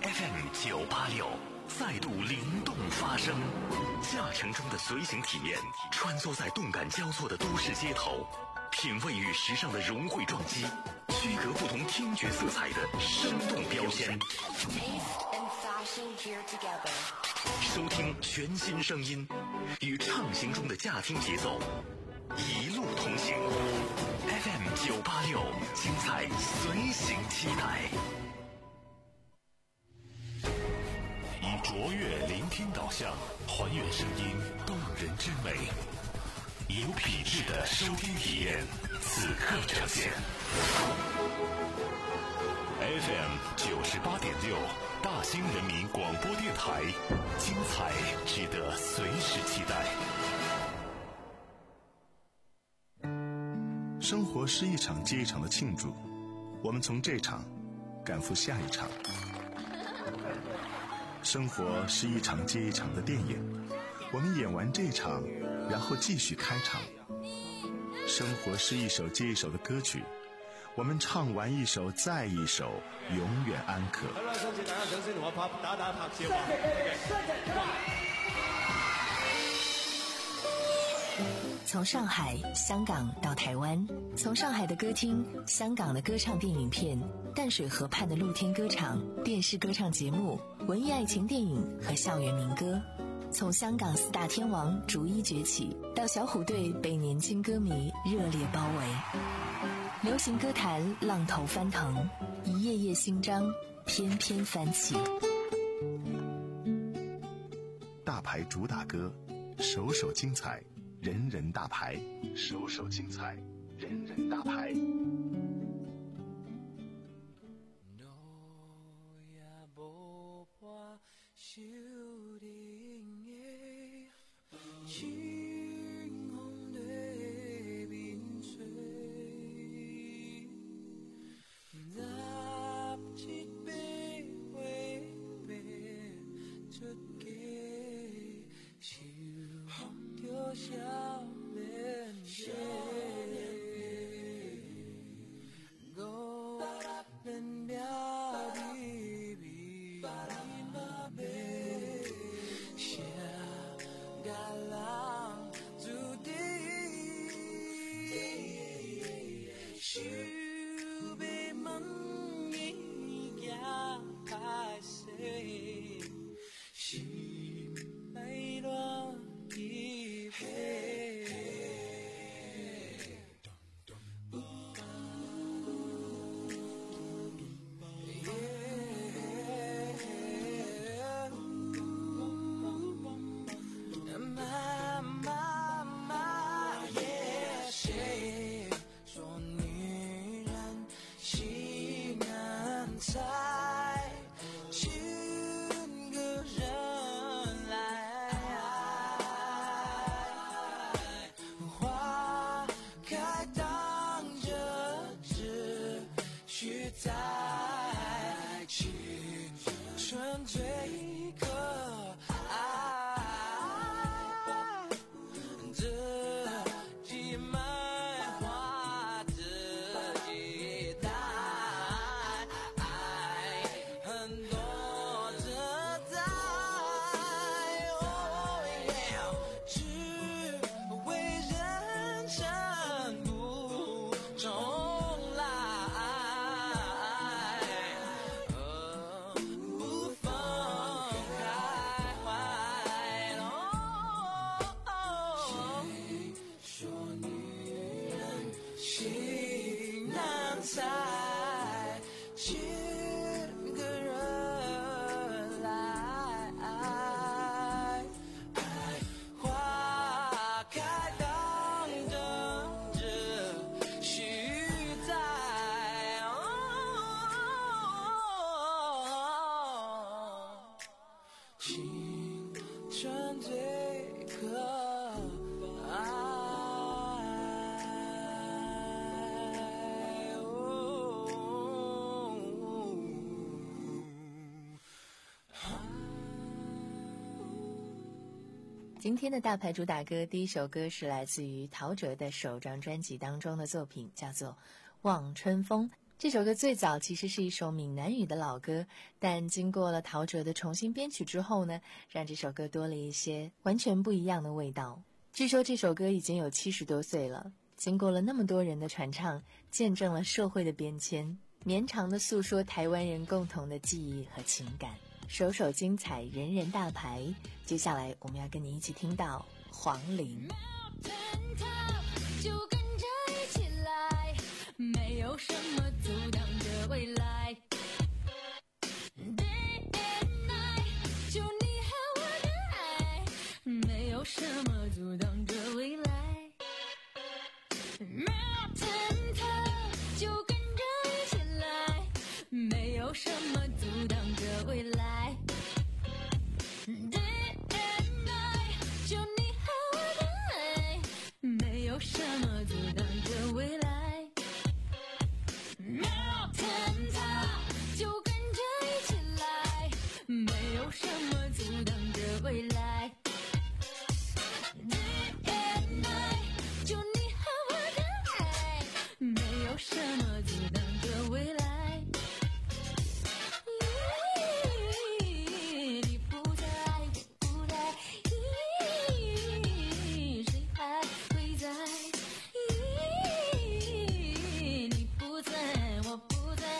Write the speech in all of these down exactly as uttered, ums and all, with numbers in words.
F M 九八六再度灵动发声，驾乘中的随行体验，穿梭在动感交错的都市街头，品味与时尚的融汇撞击，区隔不同听觉色彩的生动标签。收听全新声音，与畅行中的驾听节奏，一路同行。F M 九八六，精彩随行期待。以卓越聆听导向，还原声音动人之美，有品质的收听体验，此刻呈现。F M 九十八点六，大兴人民广播电台，精彩值得随时期待。 生活是一场接一场的庆祝，我们从这场赶赴下一场。生活是一场接一场的电影，我们演完这场，然后继续开场。生活是一首接一首的歌曲，我们唱完一首再一首，永远安可。好啦，想請大家掌聲同我拍打打拍照啊！ 從上海、香港到台灣，從上海的歌廳、香港的歌唱電影片、淡水河畔的露天歌場、電視歌唱節目、文藝愛情電影和校園民歌，從香港四大天王逐一崛起，到小虎隊被年輕歌迷熱烈包圍，流行歌壇浪頭翻騰，一頁頁新章翩翩翻起。 大牌主打歌，首首精彩，人人大牌，首首精彩，人人大牌。 今天的大牌主打歌，第一首歌是来自于陶喆的首张专辑当中的作品，叫做《望春风》。 这首歌最早其实是一首闽南语的老歌，但经过了陶喆的重新编曲之后呢，让这首歌多了一些完全不一样的味道。据说这首歌已经有七十多岁了，经过了那么多人的传唱，见证了社会的变迁，绵长的诉说台湾人共同的记忆和情感，首首精彩，人人大牌。接下来我们要跟你一起听到黄龄。 就跟着一起来，没有什么阻挡着未来。Day and night， 就你和我的爱，没有什么阻挡着未来。Mountain top， 就跟着一起来，没有什么阻挡着未来。Day and night， 就你和我的爱，没有什么阻挡着未来。Mountain top， 就跟着一起来，没有什么阻挡着未来。Day and night， 就你和我的爱，没有什么阻挡着未来。你不在，不在，谁还会在？你不在，我不在，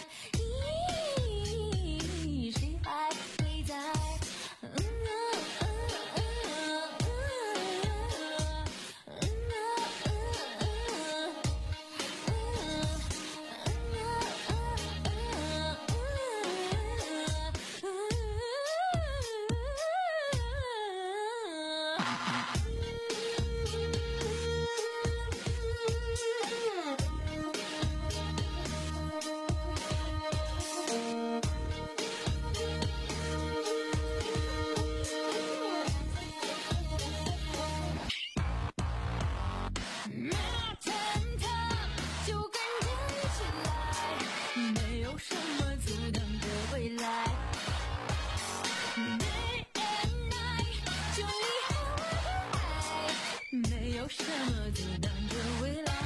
谁还会在？Mountain top， 就跟着一起来，没有什么阻挡着未来。Day and night， 就你和我的爱，没有什么阻挡着未来。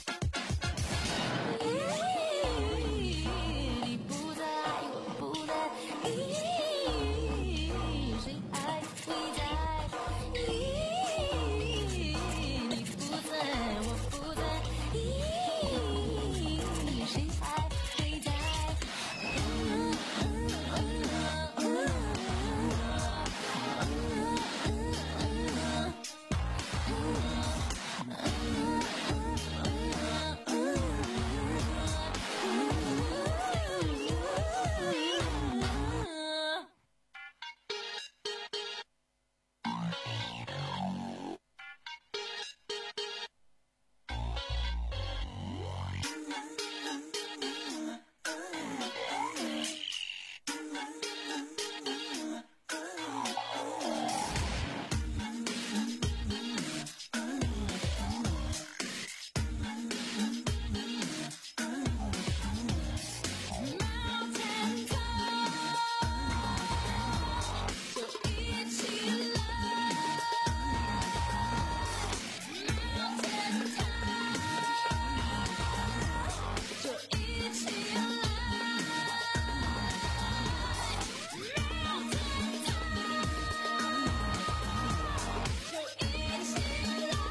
你不在，我不在，谁还会在？你不在，我不在，谁还会在？Mountain top， 就一起来。Mountain top， 就一起来。Mountain top， 就一起来。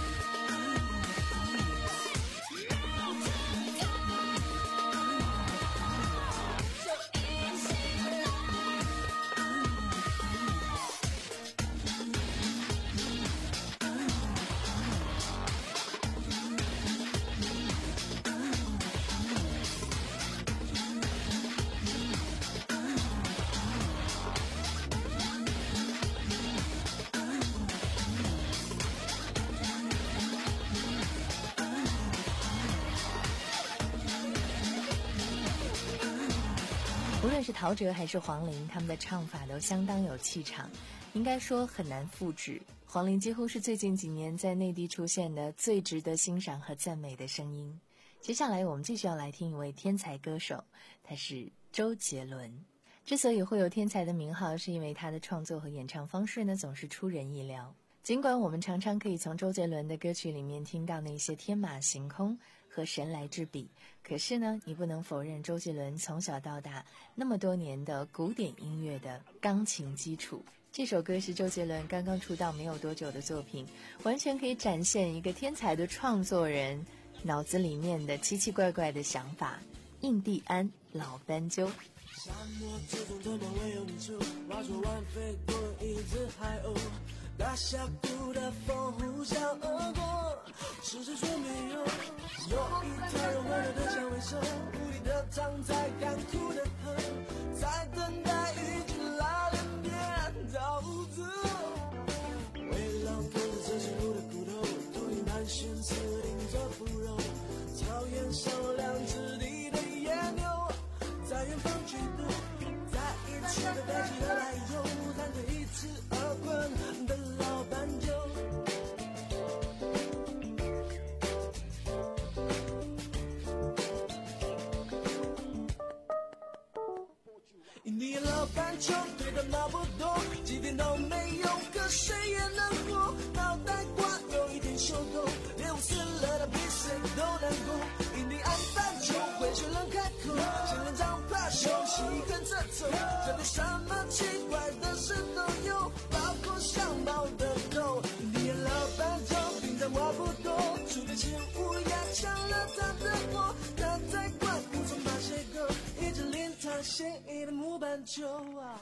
无论是陶喆还是黄龄，他们的唱法都相当有气场，应该说很难复制。黄龄几乎是最近几年在内地出现的最值得欣赏和赞美的声音。接下来我们继续要来听一位天才歌手，他是周杰伦。之所以会有天才的名号，是因为他的创作和演唱方式呢总是出人意料。尽管我们常常可以从周杰伦的歌曲里面听到那些天马行空和神来之笔。可是呢，你不能否认周杰伦从小到大那么多年的古典音乐的钢琴基础。这首歌是周杰伦刚刚出道没有多久的作品，完全可以展现一个天才的创作人脑子里面的奇奇怪怪的想法。印第安老斑鸠。 沙漠之中的漫威有你住，划着弯飞过一只海鸥，大峡谷的风呼啸而过，是谁说没有？有一条人温柔的响尾蛇，无力的躺在干枯的河，在等待雨季来临边逃走。为了看着这些路的骨头，秃鹰盘旋刺顶着腐肉，草原上两只地的野牛在远方举步，在一起的飞机的来由，弹着一次而困的老斑鸠。印第安老斑鸠对他闹不动，几天都没有，可谁也能活。脑袋瓜有一点秀逗，连我死了的比谁都难过。印第安斑鸠会学人开口，仙人掌怕休息跟着走，这里什么奇怪的事都有，包括像猫的头。印第安老斑鸠平常话不多，出点钱乌鸦抢了他的窝，他在灌木丛爬斜沟，一只令他嫌疑的木斑鸠啊。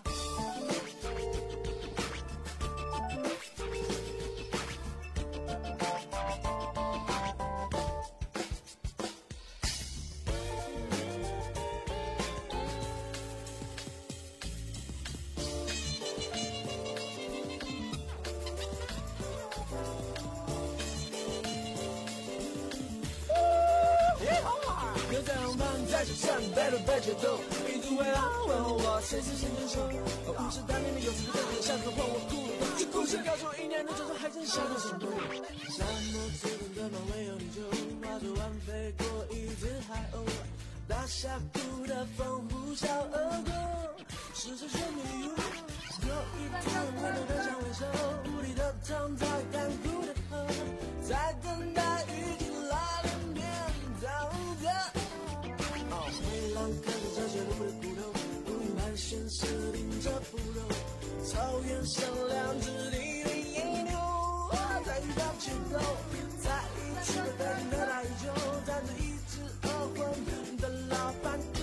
牛在红旁，在手上摆着摆着斗，一直围绕问候我，谁是先成熟？五十大年的有时的人像个碰我哭了，这故事告诉我，一年的传说还真像个神偷。沙漠之中的漫威有你就划着弯飞过一只海鸥，大峡谷的风呼啸而过，是谁说没有？有一条温柔的响尾蛇，无力的躺在干枯的河，在等待雨季来临边逃走。灰狼看着这些路的骨头，乌云盘旋时顶着腐肉，草原上两只地的野牛在遇到街头，在一起的北京的大雨就站着一只饿昏的老斑鸠。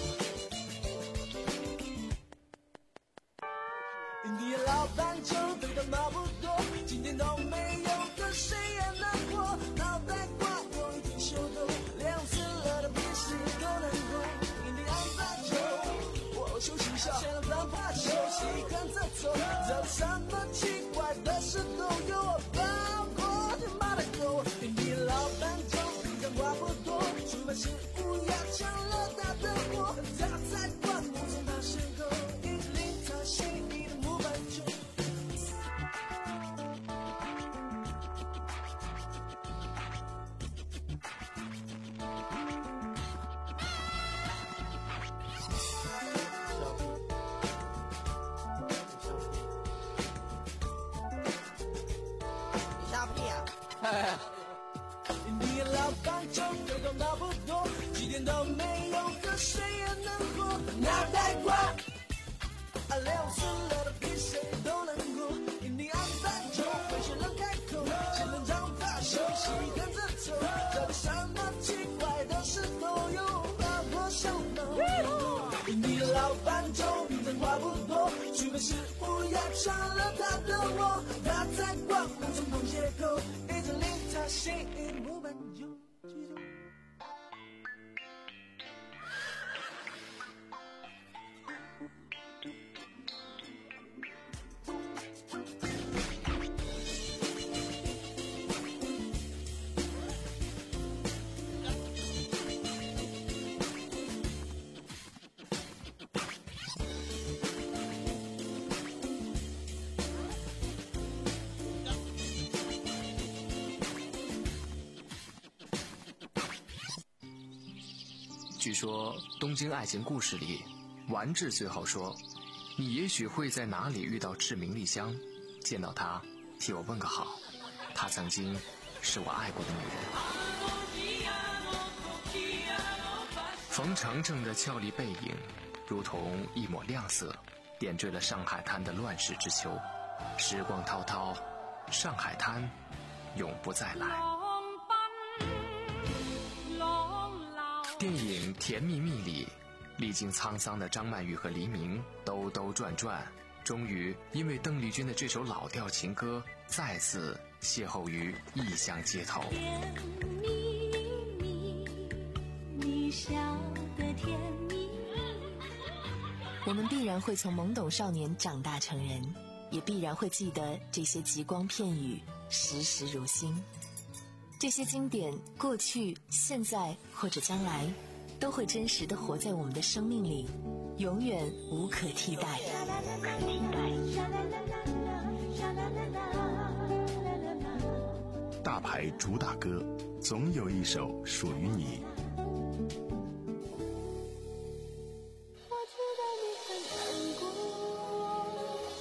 印第安老斑鸠对他闹不多，今天都没有，可谁也能活。脑袋瓜有一点秀逗，连我死了的比谁都难过。印第安斑鸠，我休息下，先让他怕休息跟着走，这什么奇怪的事都有，包括天马的狗。印第安老斑鸠平常话不多，除非是乌鸦抢了他的窝，他在灌木丛爬斜沟，一直令他心仪的木斑鸠。印第安老斑鸠对头脑不多，几点都没有，可谁也能活。脑袋瓜，啊，连我死了的比谁都难过。印第安斑鸠会学人开口，仙人掌怕休息跟着走，这里什么奇怪的事都有，包括像猫的头。印第安老斑鸠平常话不多，除非是乌鸦抢了他的窝，他在灌木丛旁斜沟，一直令他心仪的木斑鸠。 据说《东京爱情故事》里，丸治最后说：“你也许会在哪里遇到志明莉香，见到她，替我问个好。她曾经是我爱过的女人。” 冯程程的俏丽背影如同一抹亮色，点缀了上海滩的乱世之秋。时光滔滔，上海滩永不再来。电影《甜蜜蜜》里，历经沧桑的张曼玉和黎明兜兜转转，终于因为邓丽君的这首老调情歌再次邂逅于异乡街头。 甜蜜蜜，你笑得甜蜜。 我们必然会从懵懂少年长大成人，也必然会记得这些极光片语，时时如新。这些经典，过去、现在或者将来，都会真实地活在我们的生命里，永远无可替代。 大牌主打歌，总有一首属于你。 我知道你很难过，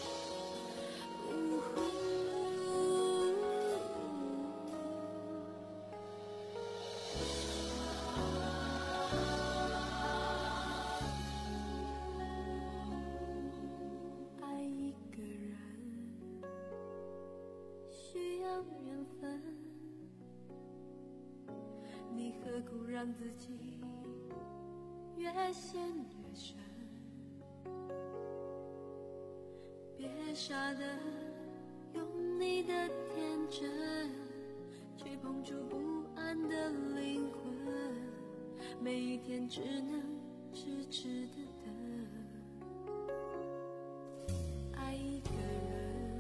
爱一个人需要缘分，你何苦让自己越陷越深？别傻的用你的天真去碰触不安的灵魂，每一天只能痴痴的等。爱一个人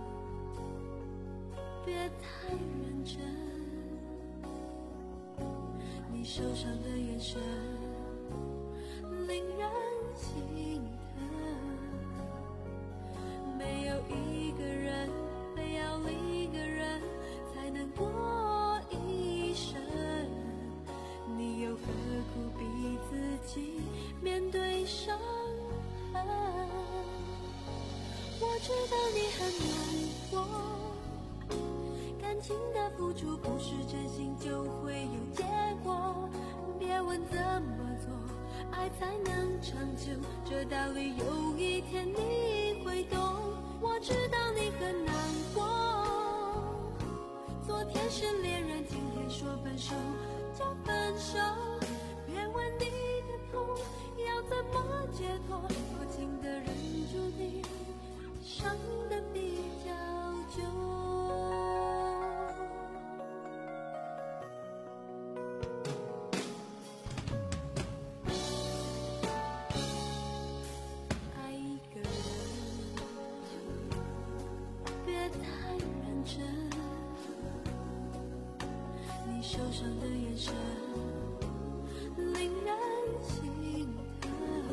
别太认真，你受伤的眼神令人心疼，没有一个人非要另一个人才能过一生，你又何苦逼自己面对伤痕？我知道你很难过，感情的付出不是真心就会有结果，别问怎么做爱才能长久，这道理有一天你会懂。我知道你很难过，昨天是恋人，今天说分手就分手，别问你的痛要怎么解脱，多情的人注定伤得比较久。爱一个人别太认真，你受伤的眼神令人心疼，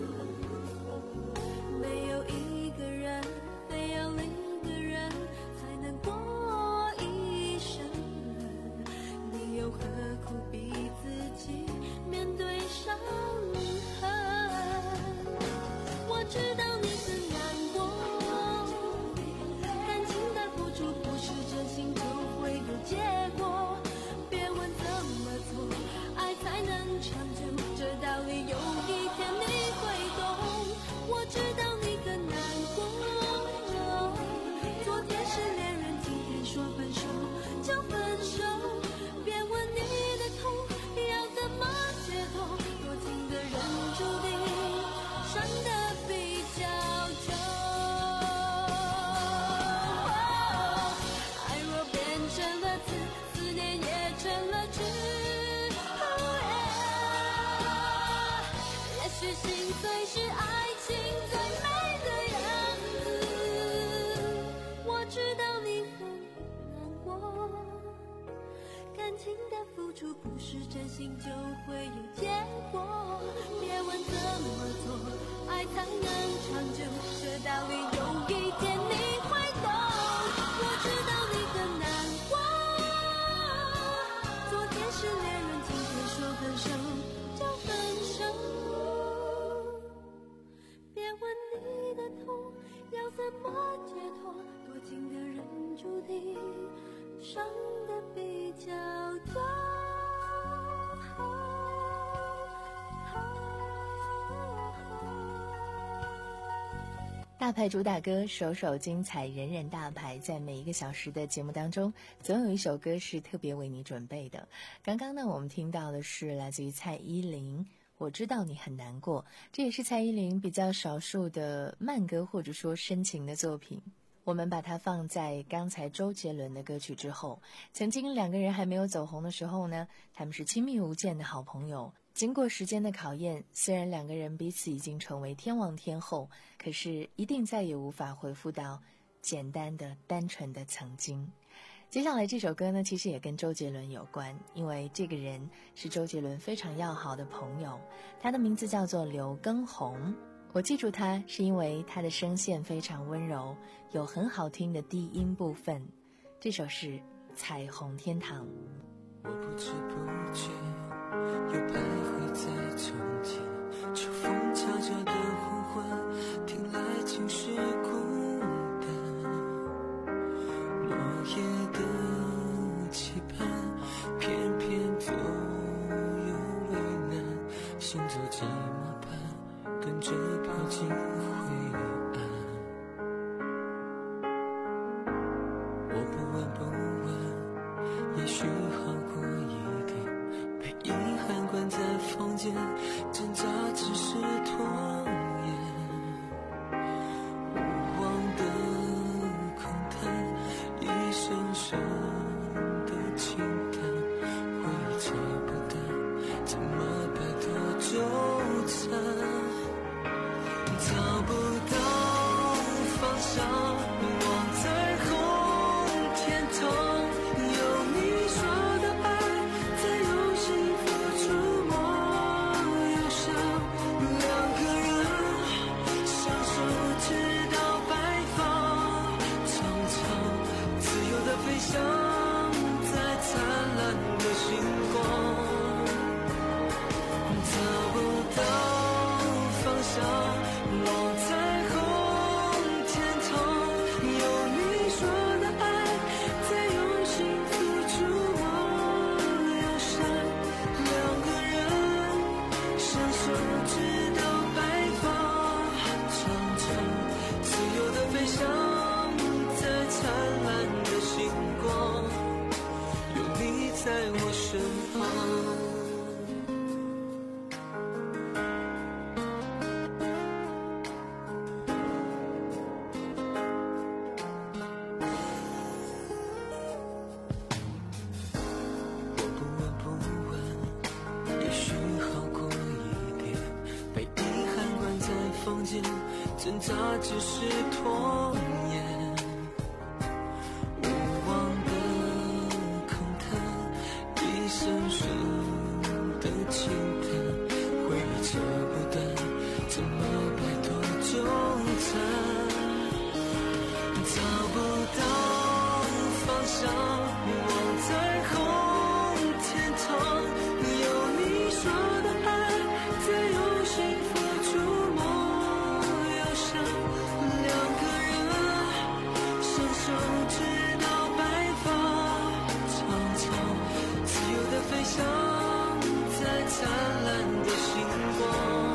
没有一个人非要另一个人才能过一生，你又何苦逼自己面对伤痕？我知道你很难过，感情的付出不是真心就会有结果，别问怎么做爱才能长久，这道理有一天你会懂。我知道你很难过，昨天是恋人，今天说分手就分手，别问你的痛要怎么解脱，多情的人注定伤得比较久。爱若变成了刺，思念也成了痴。也许心碎是爱情最美的样子。我知道你很难过，感情的付出不是真心就会有结果，别问怎么做爱才能长久，这道理有一天你会懂。我知道你很难过，昨天是恋人，今天说分手就分手，别问你的痛要怎么解脱，多情的人注定伤得比较多。 大牌主打歌，首首精彩，人人大牌。在每一个小时的节目当中，总有一首歌是特别为你准备的。刚刚呢，我们听到的是来自于蔡依林，我知道你很难过，这也是蔡依林比较少数的慢歌或者说深情的作品。我们把它放在刚才周杰伦的歌曲之后。曾经两个人还没有走红的时候呢，他们是亲密无间的好朋友。经过时间的考验，虽然两个人彼此已经成为天王天后，可是一定再也无法回复到简单的单纯的曾经。接下来这首歌呢，其实也跟周杰伦有关，因为这个人是周杰伦非常要好的朋友，他的名字叫做刘畊宏。我记住他是因为他的声线非常温柔，有很好听的低音部分。这首是《彩虹天堂》。 我不知不觉又徘徊在从前，秋风悄悄的呼唤，听来竟是孤单。落叶的期盼，偏偏左右为难，行走寂寞般，跟着飘进灰暗。我不问不问，也许好过一点，被遗憾关在房间，挣扎只是拖延。无望的空谈，一声声的轻叹，回忆猜不淡，怎么摆脱纠缠，找不到方向，望彩虹天堂。在我身旁，我不问不问，也许好过一点，被遗憾关在房间，挣扎只是拖延。深深的轻叹，回忆扯不淡，怎么摆脱纠缠，找不到方向，望彩虹天堂，有你说的爱，在用心付出梦忧伤，两个人伸手直到白发苍苍，飞翔在灿烂的星光，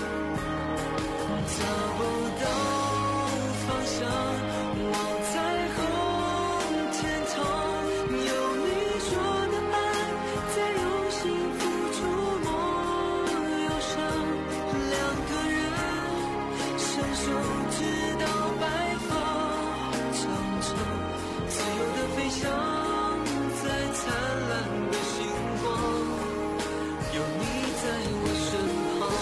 找不到方向，望彩虹天堂，有你说的爱，在用心付出梦忧伤，两个人伸手直到白发苍苍，自由的飞翔在灿烂的星光，有你在我身旁。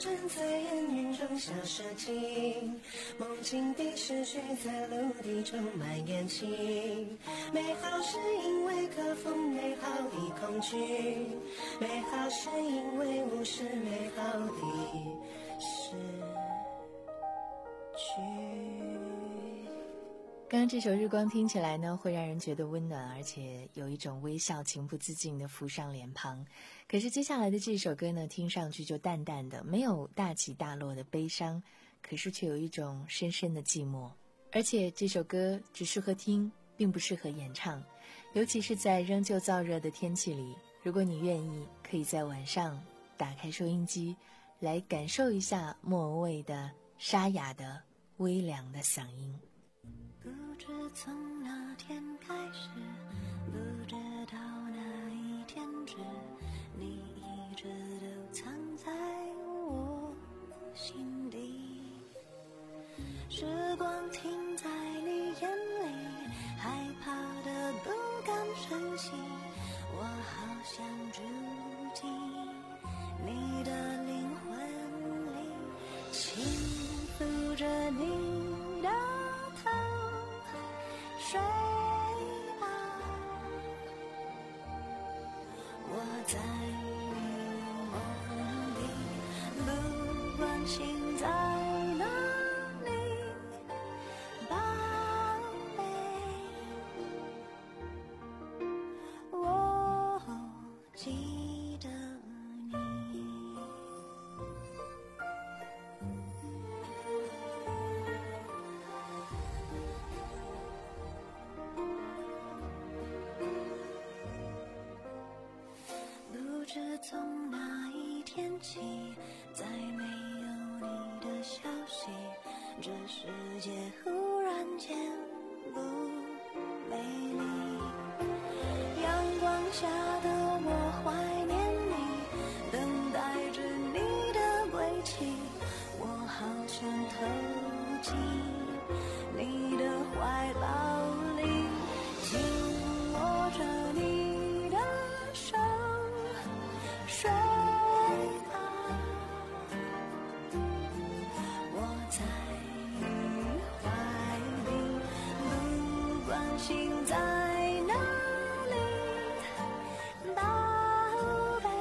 沉在烟云中消失尽，梦境的思绪在陆地中蔓延起。美好是因为克服美好的恐惧，美好是因为无视美好的失去。 刚刚这首日光听起来呢，会让人觉得温暖，而且有一种微笑情不自禁地浮上脸庞。可是接下来的这首歌呢，听上去就淡淡的，没有大起大落的悲伤，可是却有一种深深的寂寞。而且这首歌只适合听，并不适合演唱，尤其是在仍旧燥热的天气里。如果你愿意，可以在晚上打开收音机，来感受一下莫文蔚的沙哑的微凉的嗓音。 不知从哪天开始，不知道哪一天止，你一直都藏在我心底。时光停在你眼里，害怕的不敢珍惜，我好想住进你的灵魂里，轻抚着你的头，睡吧，我在你梦里，不管心在哪里，宝贝，我记得你。不知从哪一天起，再没有你的消息，这世界忽然间不美丽。阳光下的我怀念你，等待着你的归期，我好想投进你的怀抱里，紧握着你的手，睡吧，我在你怀里，不管心在哪里，宝贝，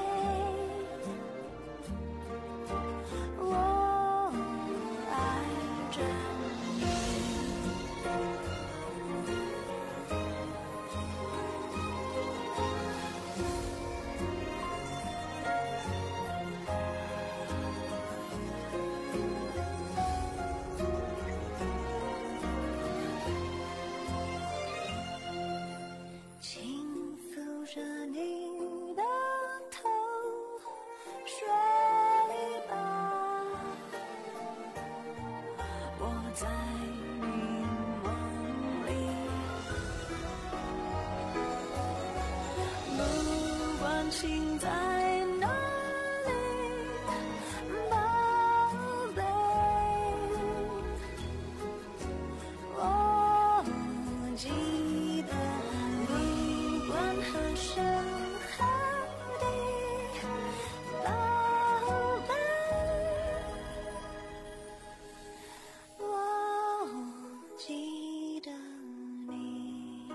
我爱着你。轻抚着你的头，睡吧，我在你梦里，不管心在哪里，宝贝，我记得，不管何时何地，宝贝，我记得你，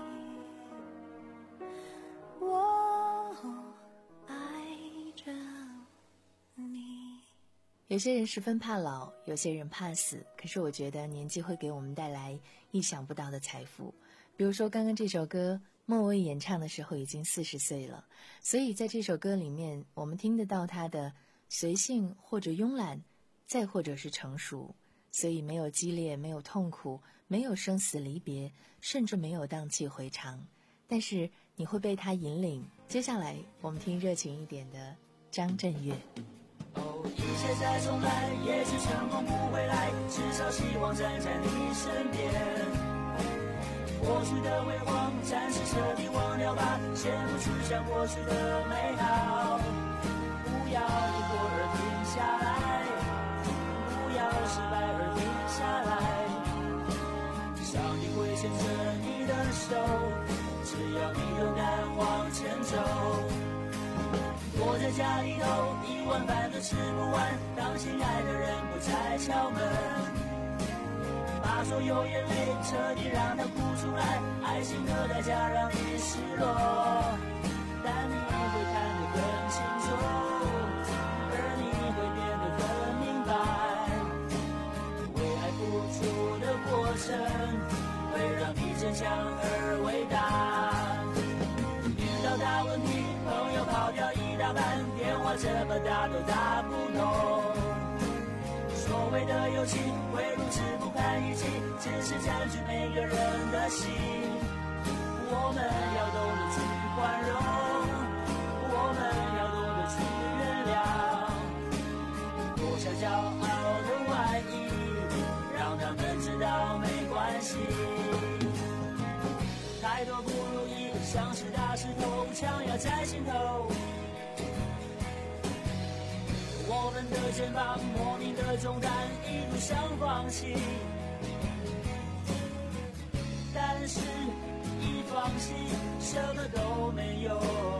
我爱着你。 有些人十分怕老，有些人怕死，可是我觉得年纪会给我们带来意想不到的财富。比如说刚刚这首歌，莫文蔚演唱的时候已经四十岁了，所以在这首歌里面，我们听得到她的随性或者慵懒，再或者是成熟，所以没有激烈，没有痛苦，没有生死离别，甚至没有荡气回肠，但是你会被她引领。接下来我们听热情一点的张震岳。 一切再重来，也许成功不会来，至少希望站在你身边。过去的辉煌，暂时彻底忘掉吧，先不去想过去的美好。不要因过而停下来，不要失败而停下来。上帝会牵着你的手，只要你勇敢往前走。躲在家里头，一碗饭都吃不完，当当心爱的人不再敲门，把所有眼泪彻底让它哭出来，爱情的代价让你失落，但你会看得更清楚，而你会变得更明白，为爱付出的过程会让你坚强而伟大。遇到大问题，朋友跑掉一大半，电话这么打都打不通。所谓的友情会如此不堪一击，只是占据每个人的心。我们要懂得去宽容，我们要懂得去原谅，脱下骄傲的外衣，让他们知道没关系。太多不如意，像是大石头，强压在心头。我们的肩膀，莫名的重担，一路想放弃，但是一放弃，什么都没有。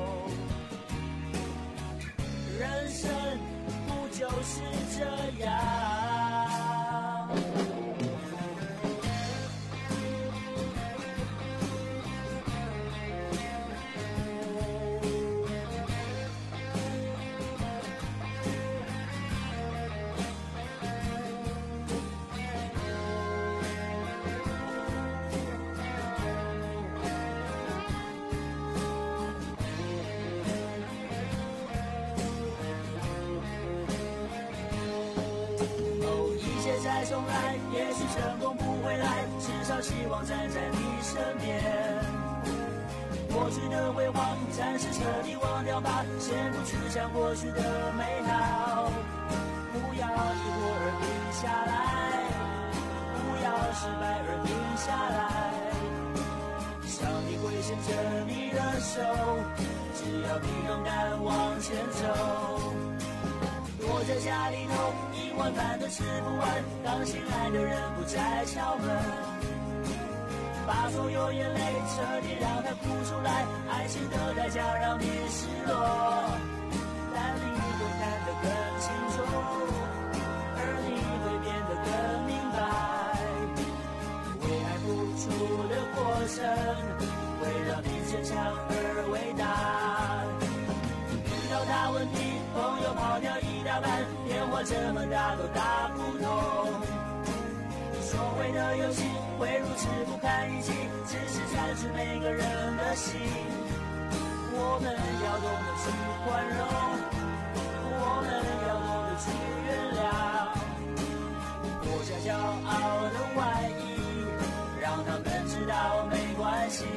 人生不就是这样？再重来，也许成功不会来，至少希望站在你身边。过去的辉煌，暂时彻底忘掉吧，先不去想过去的美好。不要一哭而停下来，不要失败而停下来。上帝会牵着你的手，只要你勇敢往前走。躲在家里头，一碗饭都吃不完，当心爱的人不再敲门，把所有眼泪彻底让它哭出来，爱情的代价让你失落，但你会看得更清楚，而你会变得更明白，为爱付出的过程会让你坚强而伟大。遇到大问题，朋友跑掉一大半，电话这么打都打不通。所谓的友情会如此不堪一击，只是占据每个人的心。我们要懂得去宽容，我们要懂得去原谅，脱下骄傲的外衣，让他们知道没关系。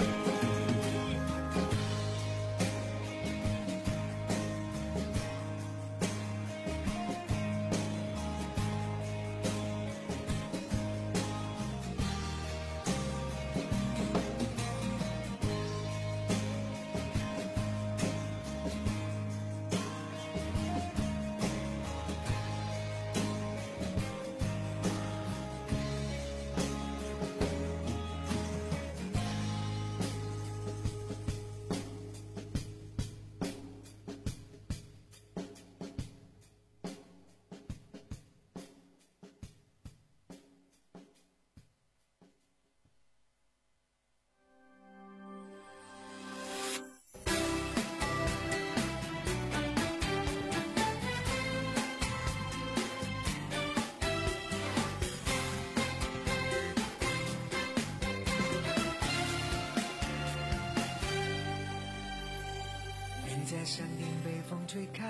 在山顶被风吹开，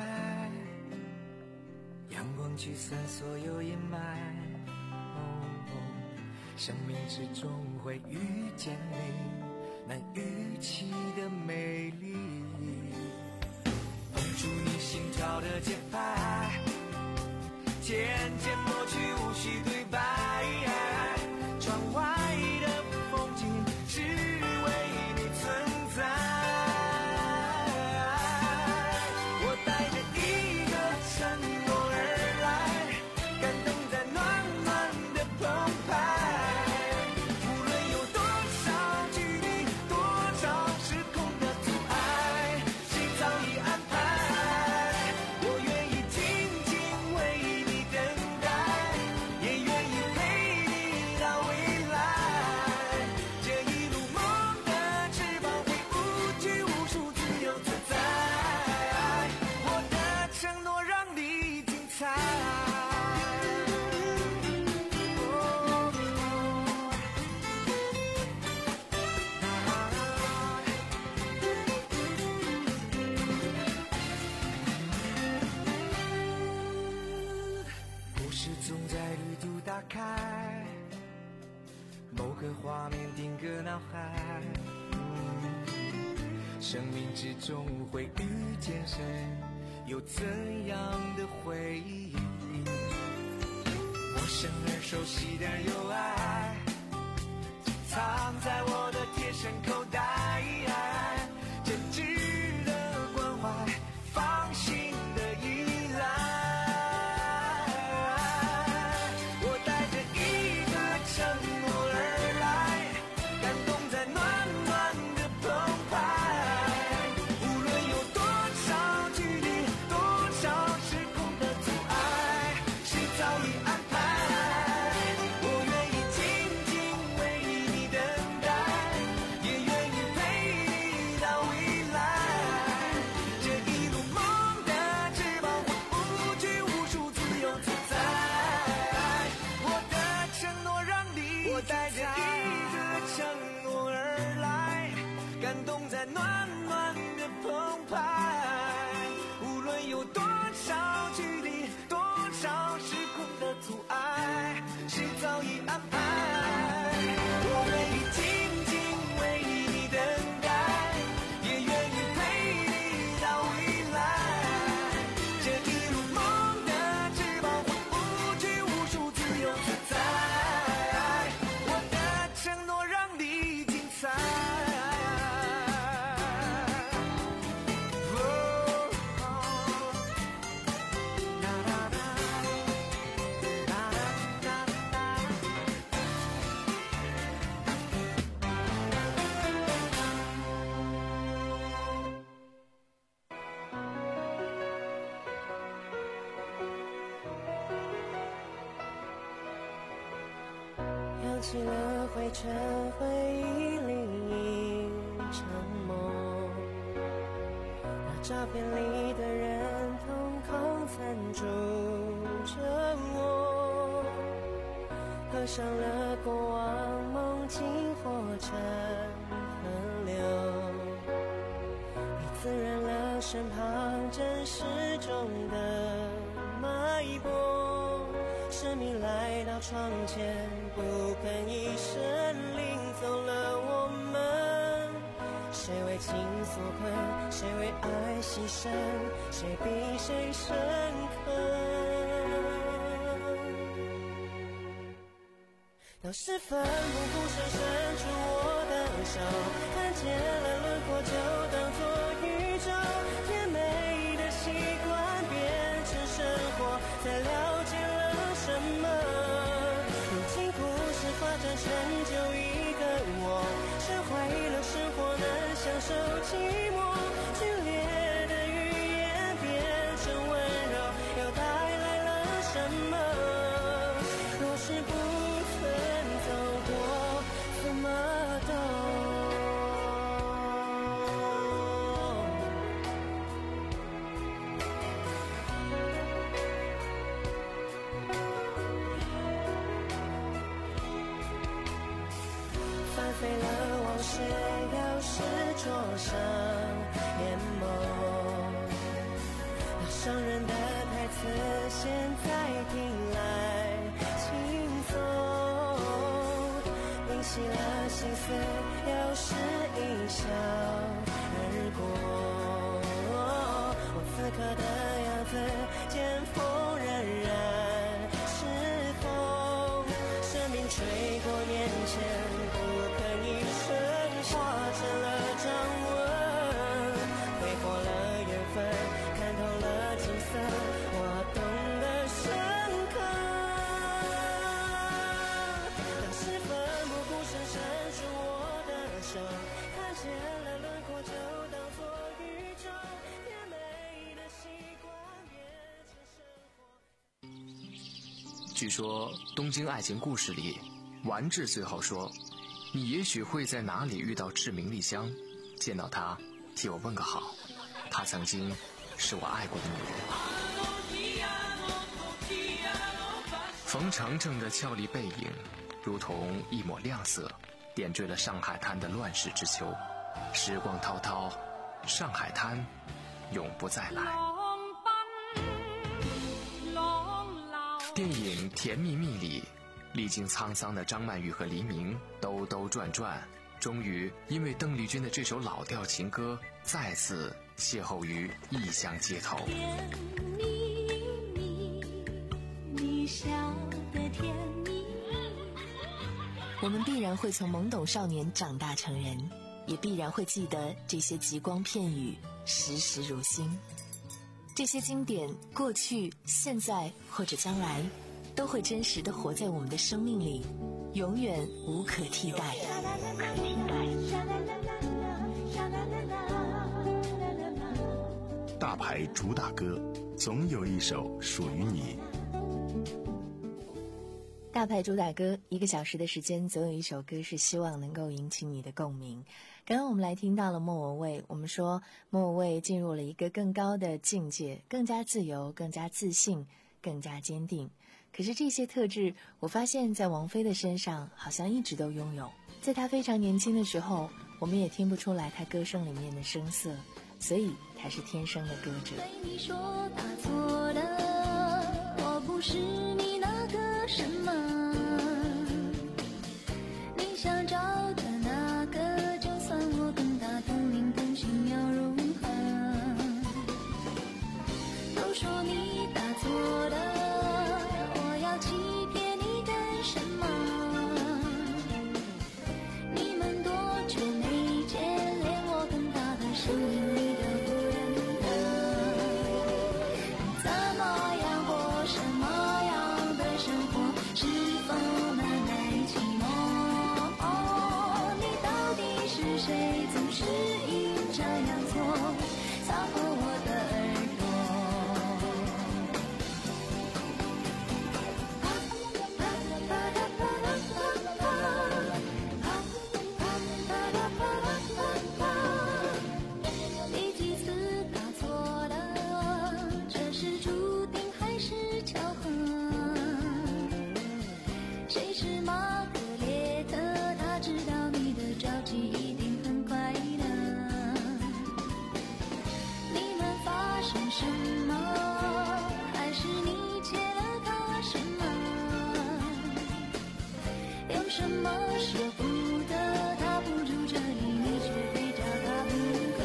阳光驱散所有阴霾。哦哦，生命之中会遇见你，难预期的美丽，碰触你心跳的节拍，渐渐抹去无需对白。窗外的风景只为你存在。你开，某个画面定格脑海，生命之中会遇见谁，有怎样的回忆，陌生而熟悉的有爱，藏在我的贴身口袋，真挚的关怀，放心的依赖，我带着一个承诺而来，感动在暖暖的澎湃，无论有多少距离，多少时空的阻碍，谁早已安排，我愿意紧紧为你等待，也愿意陪你到未来，这一路梦的翅膀会无拘无束，自由自在，我的承诺让你，我带着一个承诺而来，感动在暖暖的澎湃，无论有多少距离，多少时空的阻碍，谁早已安排，我愿意紧紧为你等待，也愿意陪你到未来，这一路梦的翅膀会无拘无束，自由自在，我的承诺让你精彩。 扬起了灰尘，回忆里一场梦，那照片里的人瞳孔残住着我，合上了过往，梦境化成河流，你滋润了身旁真实中的脉搏，生命来到窗前，不肯一声领走了我们，谁为情所困，谁为爱牺牲，谁比谁深刻，当时奋不顾身伸出我的手，看见了轮廓就当作宇宙，甜美的习惯变成生活，才了解了什么，如今故事发展成就一个我，学会了生活能享受寂寞，剧烈的语言变成温柔，又带来了什么，若是不曾走过，怎么懂，翻飞了往事，又是桌上眼眸，那伤人的台词现在听来轻松，平息了心思，又是一笑而过，我此刻的样子见风仍然是风，生命吹过面前，不肯一声化成了掌纹，挥霍了缘分，看透了景色，我懂得深刻，当时奋不顾身伸出我的手，看见了轮廓就当作宇宙，甜美的习惯变成生活。 据说《东京爱情故事》里，丸治最后说，你也许会在哪里遇到志明丽香，见到她替我问个好，她曾经是我爱过的女人。冯程程的俏丽背影如同一抹亮色，点缀了上海滩的乱世之秋。时光滔滔，上海滩永不再来。电影《甜蜜蜜》里， 历经沧桑的张曼玉和黎明兜兜转转，终于因为邓丽君的这首老调情歌再次邂逅于异乡街头。 甜蜜蜜，你笑得甜蜜蜜。 我们必然会从懵懂少年长大成人，也必然会记得这些极光片语，时时如新。这些经典，过去、现在或者将来，都会真实地活在我们的生命里，永远无可替代。无可替代。 大牌主打歌，总有一首属于你。 大牌主打歌，一个小时的时间，总有一首歌是希望能够引起你的共鸣。刚刚我们来听到了莫文蔚，我们说莫文蔚进入了一个更高的境界，更加自由，更加自信，更加坚定。可是这些特质，我发现在王菲的身上好像一直都拥有。在她非常年轻的时候，我们也听不出来她歌声里面的声色，所以她是天生的歌者。 对你说打错的，我不是你那个什么，你想找的那个，就算我跟他同名同姓要如何？都说你打错的，我要欺骗你干什么？你们多久没见，连我跟他的声音你都不认得，怎么样过什么样的生活，是否难耐寂寞？哦，你到底是谁，总是阴差阳错擦破我的耳朵。第几次打错了，这是注定还是巧合？谁是玛格丽特？他知道你的着急一定很快乐。你们发生什么？还是你欠了他什么？有什么舍不得？他不住这里，你却非找他不可。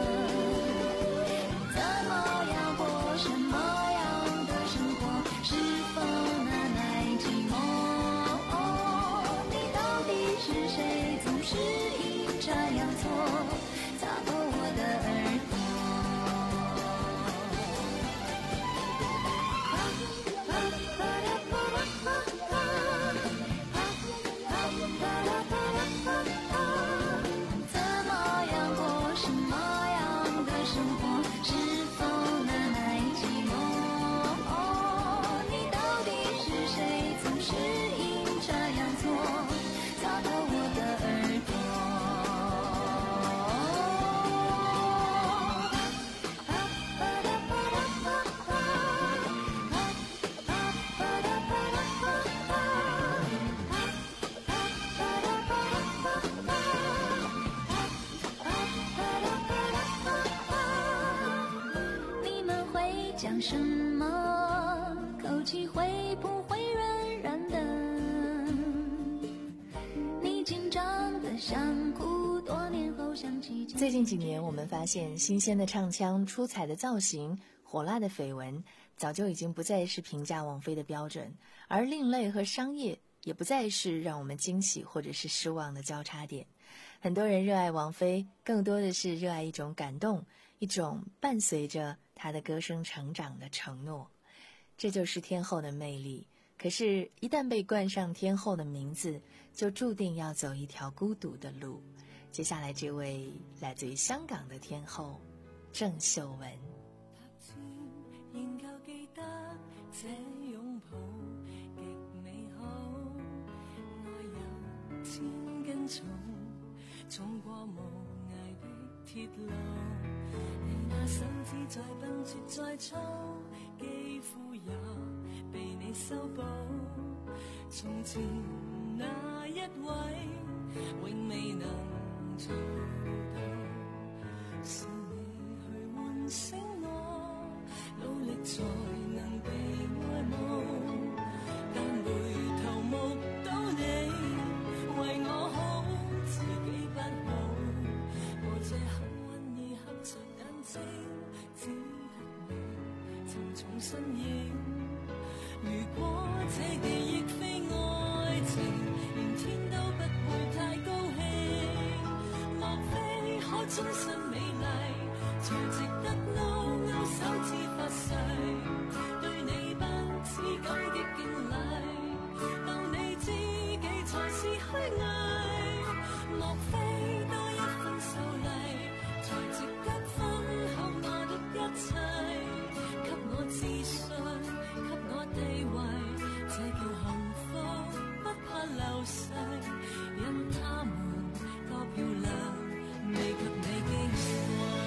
怎么样过什么样的生活？是否难耐寂寞？哦，你到底是谁？总是阴差阳错擦破我的耳朵。怎么样过什么样的生活？是否难耐寂寞？哦，你到底是谁？总是阴差阳错擦破我的耳朵。你们会讲什么？口气会不会软软的？你紧张的想哭，多年后想起。 最近几年，我们发现新鲜的唱腔、出彩的造型、火辣的绯闻，早就已经不再是评价王菲的标准，而另类和商业也不再是让我们惊喜或者是失望的交叉点。很多人热爱王菲，更多的是热爱一种感动，一种伴随着她的歌声成长的承诺。这就是天后的魅力。可是，一旦被冠上天后的名字，就注定要走一条孤独的路。接下来，这位来自于香港的天后郑秀文。 仍舊記得這擁抱極美好，愛有千斤重，重過無涯的鐵路。你那手指再笨拙再粗，肌膚也被你修補。從前那一位永未能做到，是你去喚醒我，努力才能被愛慕，但回頭目身影。如果這記憶非愛情，連天都不會太高興。莫非可終身美麗，才值得勾勾手指發誓，對你不止感激敬禮，到你知己才是虛偽。莫非多一分秀麗，才值得分享我的一切，給我自信，給我地位，這叫幸福，不怕流逝，因他們多漂亮，未及你矜貴。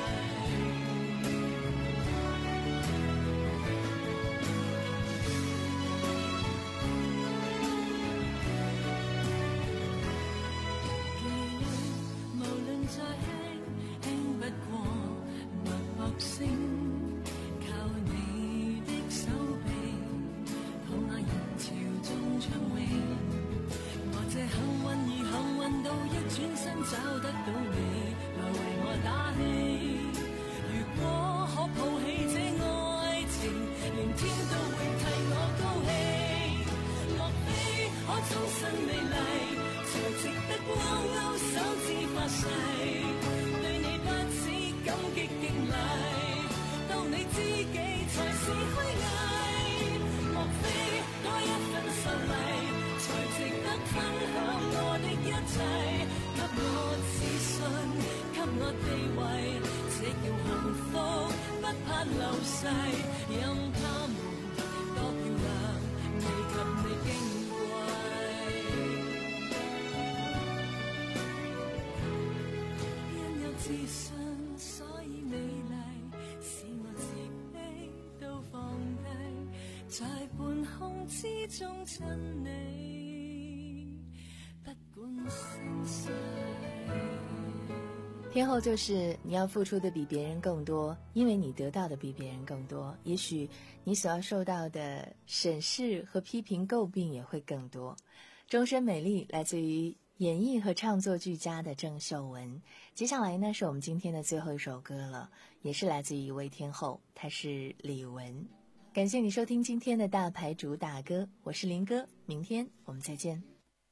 找得到你來為我打氣，如果可抱起這愛情，連天都會替我高興。莫非可終身美麗，才值得勾勾手指發誓，對你不止感激敬禮，到你知己才是虛偽。莫非多一分秀麗，才值得分享我的一切，給我自信，給我地位，這叫幸福，不怕流逝，任他們多漂亮，未及你矜貴。因有自信，所以美麗，使我自卑都放低，在半空之中親你，不管生死。 天后就是你要付出的比别人更多，因为你得到的比别人更多，也许你所要受到的审视和批评诟病也会更多。终身美丽来自于演绎和唱作俱佳的郑秀文。接下来呢，是我们今天的最后一首歌了，也是来自于一位天后，她是李玟。感谢你收听今天的大牌主打歌，我是林哥，明天我们再见。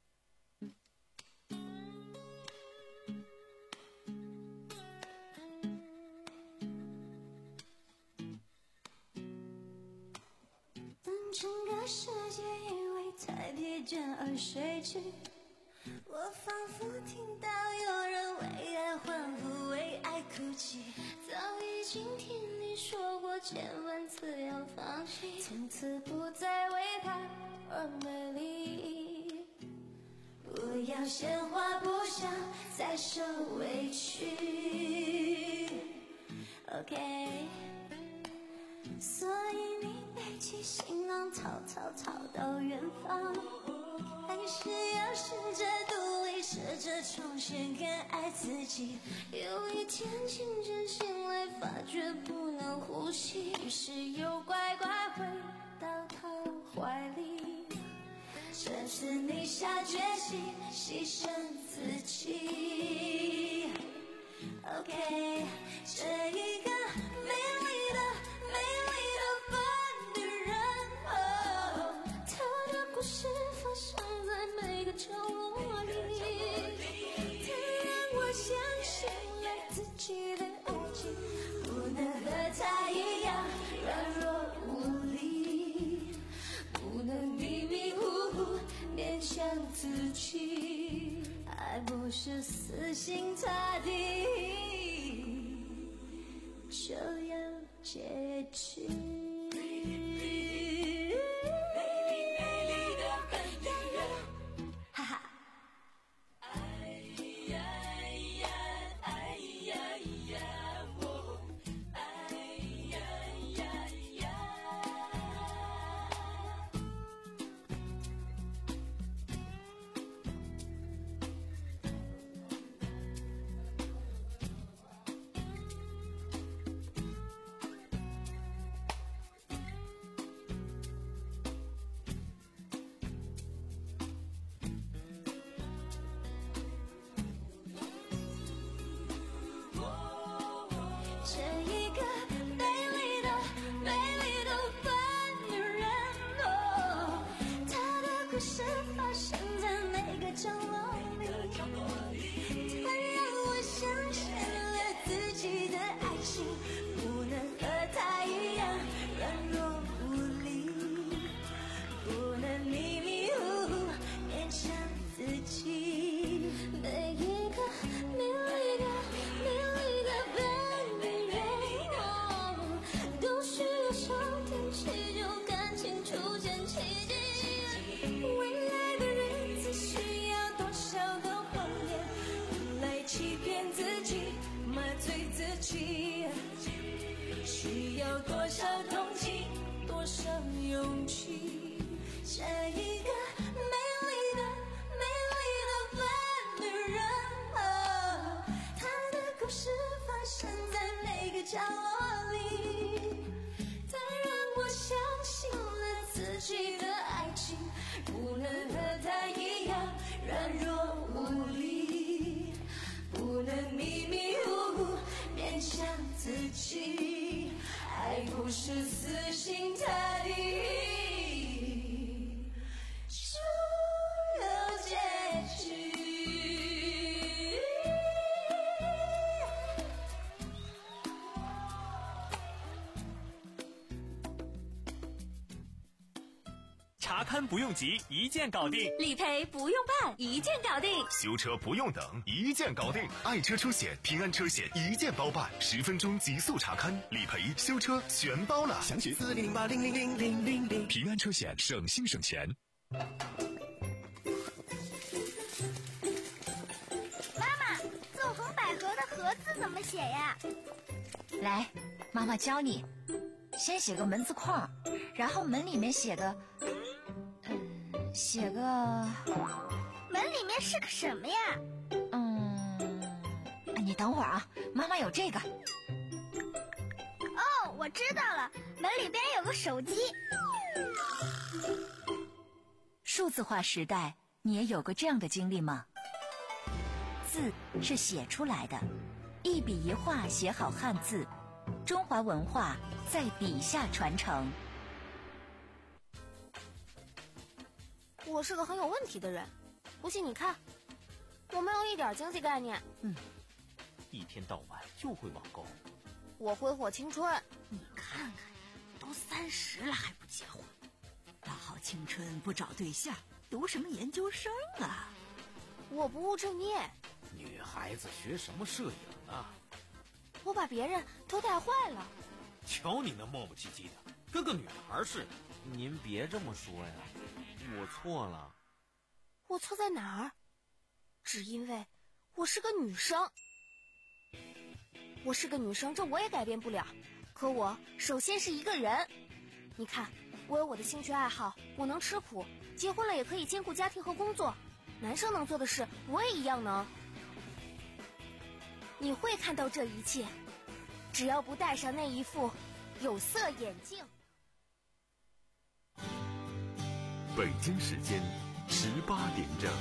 整个世界因为太疲倦而睡去，我仿佛听到有人为爱欢呼，为爱哭泣。早已经听你说过千万次要放弃，从此不再为他而美丽。不要鲜花，不想再受委屈。OK， 所以你背起行囊，草草草到远方，还是要试着独立，试着重新更爱自己。有一天清晨醒来，发觉不能呼吸，于是又乖乖回到他怀里。这次你下决心牺牲自己。OK， 这一个美丽的美丽的笨女人，哦，她的故事发生在每个角落里，她让我相信了自己的爱情不能和她一样软弱无力，不能迷迷糊糊勉强自己，爱不是死心塌地就要结局。 落里，它让我相信了自己的爱情不能和他一样软弱无力，不能迷迷糊糊勉强自己，爱不是死心塌地就有结局。 查勘不用急，一键搞定； 理赔不用办，一键搞定； 修车不用等，一键搞定。爱车车险、平安车险一键包办，十分钟极速查勘、理赔、修车全包了。详询四零零八零零零零零零。平安车险，省心省钱。 妈妈，纵横捭阖的阖字怎么写呀？ 来，妈妈教你。先写个门字框，然后门里面写个，嗯，写个门里面是个什么呀？ 嗯，你等会儿啊，妈妈有这个。 哦，我知道了，门里边有个手机。 数字化时代，你也有过这样的经历吗？字是写出来的，一笔一画写好汉字，中华文化在笔下传承。 我是个很有问题的人，不信你看，我没有一点经济概念。 嗯，一天到晚就会网购。 我挥霍青春。 你看看呀，都三十了还不结婚，大好青春不找对象，读什么研究生啊？ 我不务正业。 女孩子学什么摄影啊？ 我把别人都带坏了。 瞧你那磨磨唧唧的，跟个女孩似的。 您别这么说呀，我错了。 我错在哪儿？只因为我是个女生。我是个女生，这我也改变不了。可我首先是一个人。你看，我有我的兴趣爱好，我能吃苦，结婚了也可以兼顾家庭和工作。男生能做的事，我也一样能。你会看到这一切，只要不戴上那一副有色眼镜。 北京时间十八点整。